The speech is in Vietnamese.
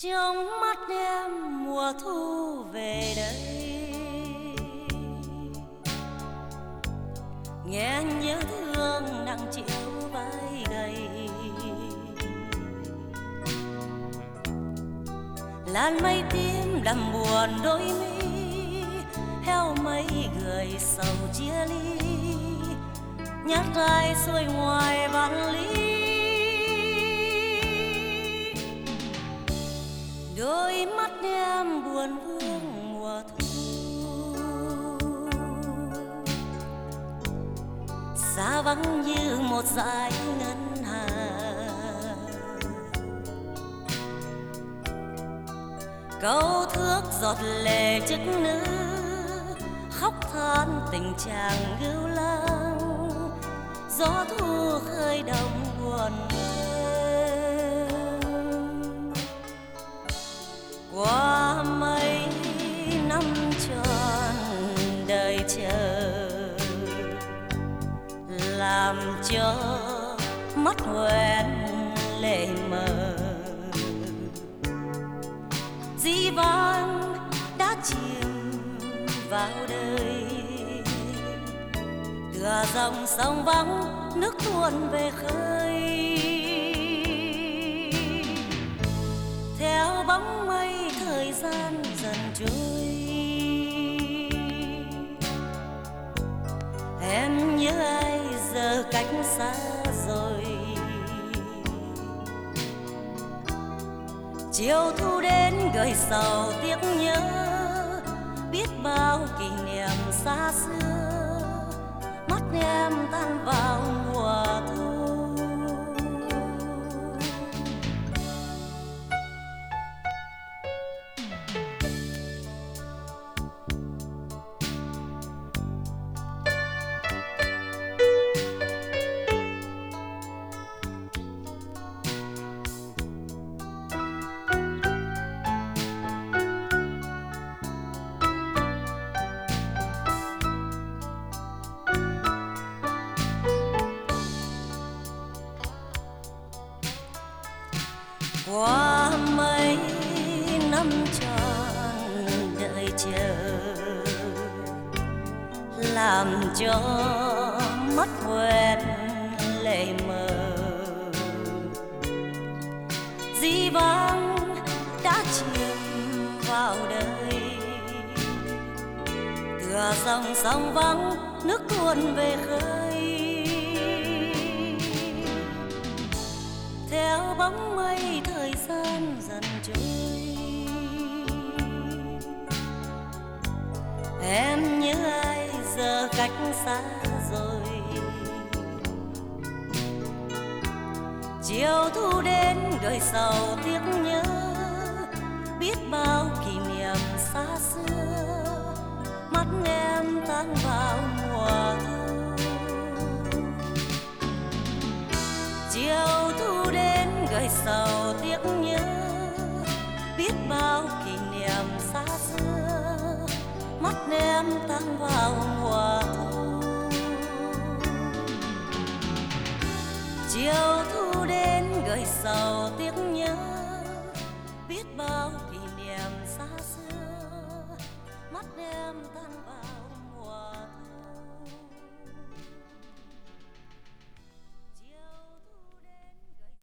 trong mắt em mùa thu về đây, nghe nhớ thương nặng chịu vai gầy. Làn mây tím đầm buồn đôi mi, heo mây người sầu chia ly, nhát gai xuôi ngoài vạn lý. Đôi mắt em buồn vương mùa thu, xa vắng như một dải ngân hà. Câu thước giọt lệ chức nữ, khóc than tình chàng gưu lang. Gió thu khơi đồng buồn đêm. Qua mấy năm tròn đời chờ, làm cho mắt hoen lệ mờ. Dĩ vãng đã chìm vào đời, tựa dòng sông vắng nước tuôn về khơi. Theo bóng mây thời gian dần trôi, em nhớ ai giờ cách xa rồi. Chiều thu đến gợi sầu tiếc nhớ, biết bao kỷ niệm xa xưa. Mắt em tan vào mùa thu. Qua mấy năm tròn đợi chờ, làm cho mắt hoen lệ mờ. Dĩ vãng đã chìm vào đời, tựa dòng sông vắng nước tuôn về khơi. Theo bóng mây thời gian dần trôi, em nhớ ai giờ cách xa rồi. Chiều thu đến gợi sầu tiếc nhớ, biết bao kỷ niệm xa xưa. Mắt em tan vào mùa thu. Chiều thu đến gợi sầu tiếc nhớ, biết bao kỷ niệm xa xưa. Mắt em tan vào mùa thu. Chiều thu đến gợi sầu tiếc nhớ, biết bao kỷ